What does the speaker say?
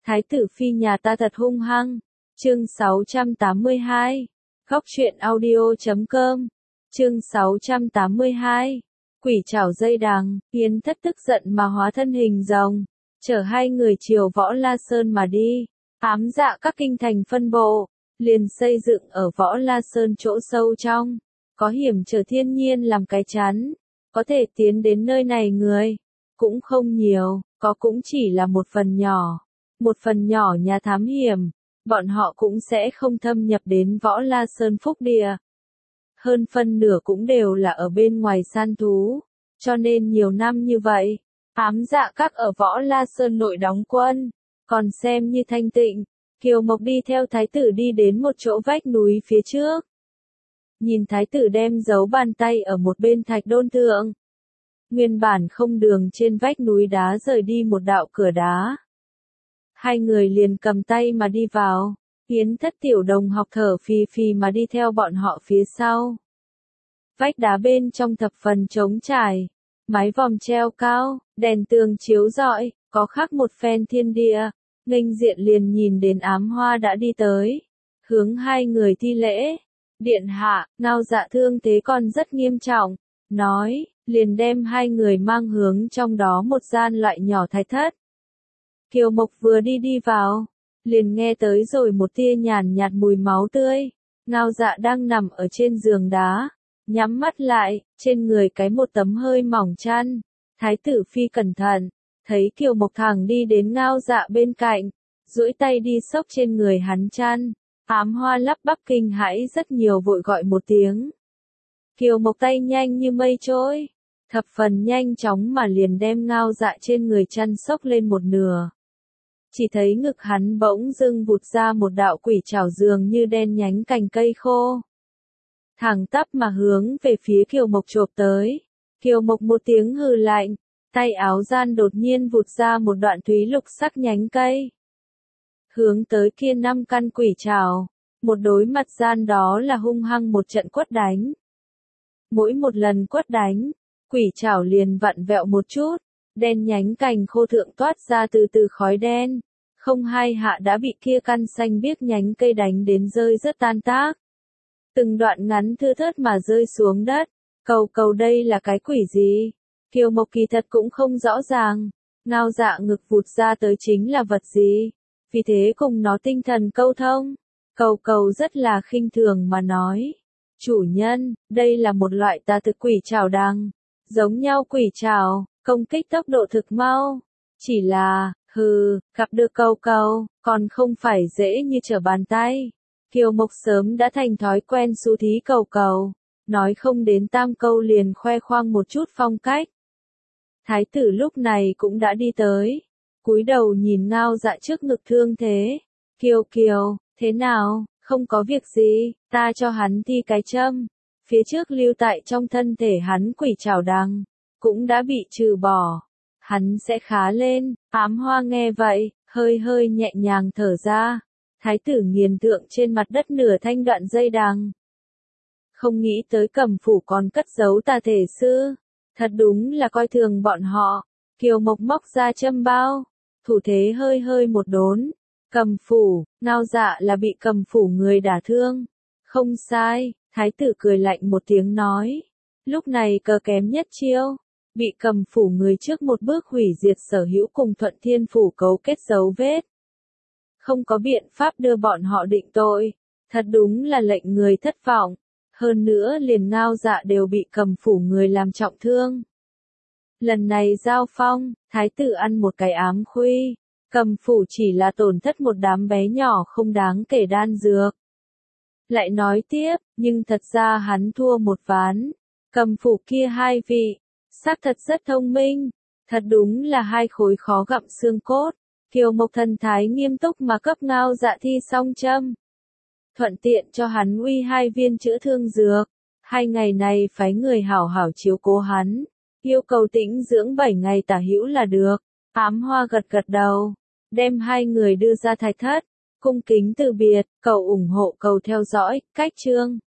Thái tử phi nhà ta thật hung hăng. Chương 682. Góc truyện audio.com. Chương 682. Quỷ trảo dây đằng. Yến Thất tức giận mà hóa thân hình rồng, chở hai người chiều Võ La Sơn mà đi. Ám dạ các kinh thành phân bộ, liền xây dựng ở Võ La Sơn chỗ sâu trong, có hiểm trở thiên nhiên làm cái chắn, có thể tiến đến nơi này người cũng không nhiều, có cũng chỉ là một phần nhỏ nhà thám hiểm, bọn họ cũng sẽ không thâm nhập đến Võ La Sơn phúc địa. Hơn phân nửa cũng đều là ở bên ngoài săn thú, cho nên nhiều năm như vậy, ám dạ các ở Võ La Sơn nội đóng quân, còn xem như thanh tịnh. Kiều Mộc đi theo thái tử đi đến một chỗ vách núi phía trước. Nhìn thái tử đem giấu bàn tay ở một bên thạch đôn thượng. Nguyên bản không đường trên vách núi đá rời đi một đạo cửa đá. Hai người liền cầm tay mà đi vào. Yến Thất tiểu đồng học thở phì phì mà đi theo bọn họ phía sau. Vách đá bên trong thập phần trống trải, mái vòm treo cao, đèn tường chiếu rọi, có khắc một phen thiên địa. Nghênh diện liền nhìn đến Ám Hoa đã đi tới, hướng hai người thi lễ. Điện hạ, Ngao Dạ thương thế còn rất nghiêm trọng, nói, liền đem hai người mang hướng trong đó một gian loại nhỏ thái thất. Kiều Mộc vừa đi vào, liền nghe tới rồi một tia nhàn nhạt mùi máu tươi. Ngao Dạ đang nằm ở trên giường đá, nhắm mắt lại, trên người cái một tấm hơi mỏng chăn. Thái tử phi cẩn thận, thấy Kiều Mộc thẳng đi đến Ngao Dạ bên cạnh, duỗi tay đi xốc trên người hắn chăn. Ám Hoa lắp bắp kinh hãi rất nhiều vội gọi một tiếng. Kiều Mộc tay nhanh như mây trôi, thập phần nhanh chóng mà liền đem Ngao Dạ trên người chăn xốc lên một nửa. Chỉ thấy ngực hắn bỗng dưng vụt ra một đạo quỷ trảo dường như đen nhánh cành cây khô. Thẳng tắp mà hướng về phía Kiều Mộc chộp tới. Kiều Mộc một tiếng hừ lạnh, tay áo gian đột nhiên vụt ra một đoạn thúy lục sắc nhánh cây. Hướng tới kia 5 căn quỷ trảo, một đối mặt gian đó là hung hăng một trận quất đánh. Mỗi một lần quất đánh, quỷ trảo liền vặn vẹo một chút, đen nhánh cành khô thượng toát ra từ từ khói đen, không hai hạ đã bị kia căn xanh biếc nhánh cây đánh đến rơi rất tan tác. Từng đoạn ngắn thưa thớt mà rơi xuống đất, cầu đây là cái quỷ gì? Kiều Mộc kỳ thật cũng không rõ ràng, Ngao Dạ ngực vụt ra tới chính là vật gì, vì thế cùng nó tinh thần câu thông. Cầu rất là khinh thường mà nói, chủ nhân, đây là một loại tà thực quỷ trảo đằng, giống nhau quỷ trảo, công kích tốc độ thực mau, chỉ là, gặp được cầu, còn không phải dễ như trở bàn tay. Kiều Mộc sớm đã thành thói quen xú thí cầu, nói không đến tam câu liền khoe khoang một chút phong cách. Thái tử lúc này cũng đã đi tới, cúi đầu nhìn Ngao Dạ trước ngực thương thế. Kiều, thế nào, không có việc gì, ta cho hắn thi cái châm. Phía trước lưu tại trong thân thể hắn quỷ trảo đằng, cũng đã bị trừ bỏ. Hắn sẽ khá lên. Ám Hoa nghe vậy, hơi nhẹ nhàng thở ra. Thái tử nghiền tượng trên mặt đất nửa thanh đoạn dây đằng. Không nghĩ tới Cẩm phủ còn cất giấu tà thể sư. Thật đúng là coi thường bọn họ. Kiều Mộc móc ra châm bao, thủ thế hơi một đốn. Cẩm phủ, Ngao Dạ là bị Cẩm phủ người đả thương. Không sai, thái tử cười lạnh một tiếng nói. Lúc này cờ kém nhất chiêu, bị Cẩm phủ người trước một bước hủy diệt sở hữu cùng Thuận Thiên phủ cấu kết dấu vết. Không có biện pháp đưa bọn họ định tội, thật đúng là lệnh người thất vọng. Hơn nữa liền Ngao Dạ đều bị Cẩm phủ người làm trọng thương. Lần này giao phong, thái tử ăn một cái ám khuy, Cẩm phủ chỉ là tổn thất một đám bé nhỏ không đáng kể đan dược. Lại nói tiếp, nhưng thật ra hắn thua một ván. Cẩm phủ kia hai vị, xác thật rất thông minh, thật đúng là hai khối khó gặm xương cốt. Kiều Mộc thần thái nghiêm túc mà cấp Ngao Dạ thi xong châm. Thuận tiện cho hắn uy 2 viên chữa thương dược. 2 ngày này phái người hảo hảo chiếu cố hắn. Yêu cầu tĩnh dưỡng 7 ngày tả hữu là được. Ám Hoa gật đầu. Đem 2 người đưa ra thạch thất. Cung kính từ biệt, cầu ủng hộ cầu theo dõi, cách chương.